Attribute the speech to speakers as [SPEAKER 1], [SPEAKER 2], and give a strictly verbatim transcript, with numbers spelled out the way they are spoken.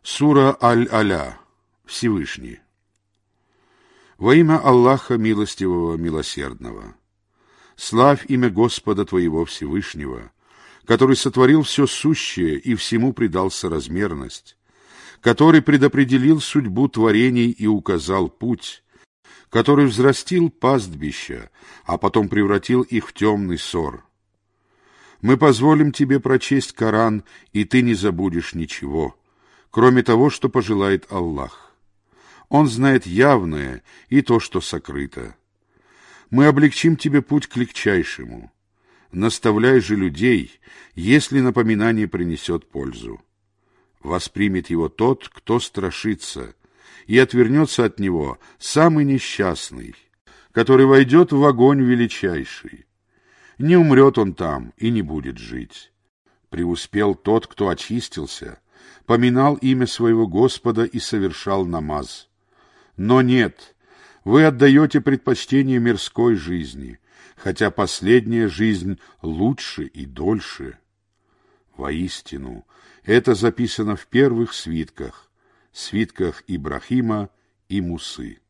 [SPEAKER 1] Сура Аль-Аля. Всевышний. Во имя Аллаха Милостивого, Милосердного. Славь имя Господа твоего Всевышнего, который сотворил все сущее и всему придал соразмерность, который предопределил судьбу творений и указал путь, который взрастил пастбища, а потом превратил их в темный сор. Мы позволим тебе прочесть Коран, и ты не забудешь ничего, кроме того, что пожелает Аллах. Он знает явное и то, что сокрыто. Мы облегчим тебе путь к легчайшему. Наставляй же людей, если напоминание принесет пользу. Воспримет его тот, кто страшится, и отвернется от него самый несчастный, который войдет в огонь величайший. Не умрет он там и не будет жить. Преуспел тот, кто очистился, поминал имя своего Господа и совершал намаз. Но нет, вы отдаете предпочтение мирской жизни, хотя последняя жизнь лучше и дольше. Воистину, это записано в первых свитках, свитках Ибрахима и Мусы.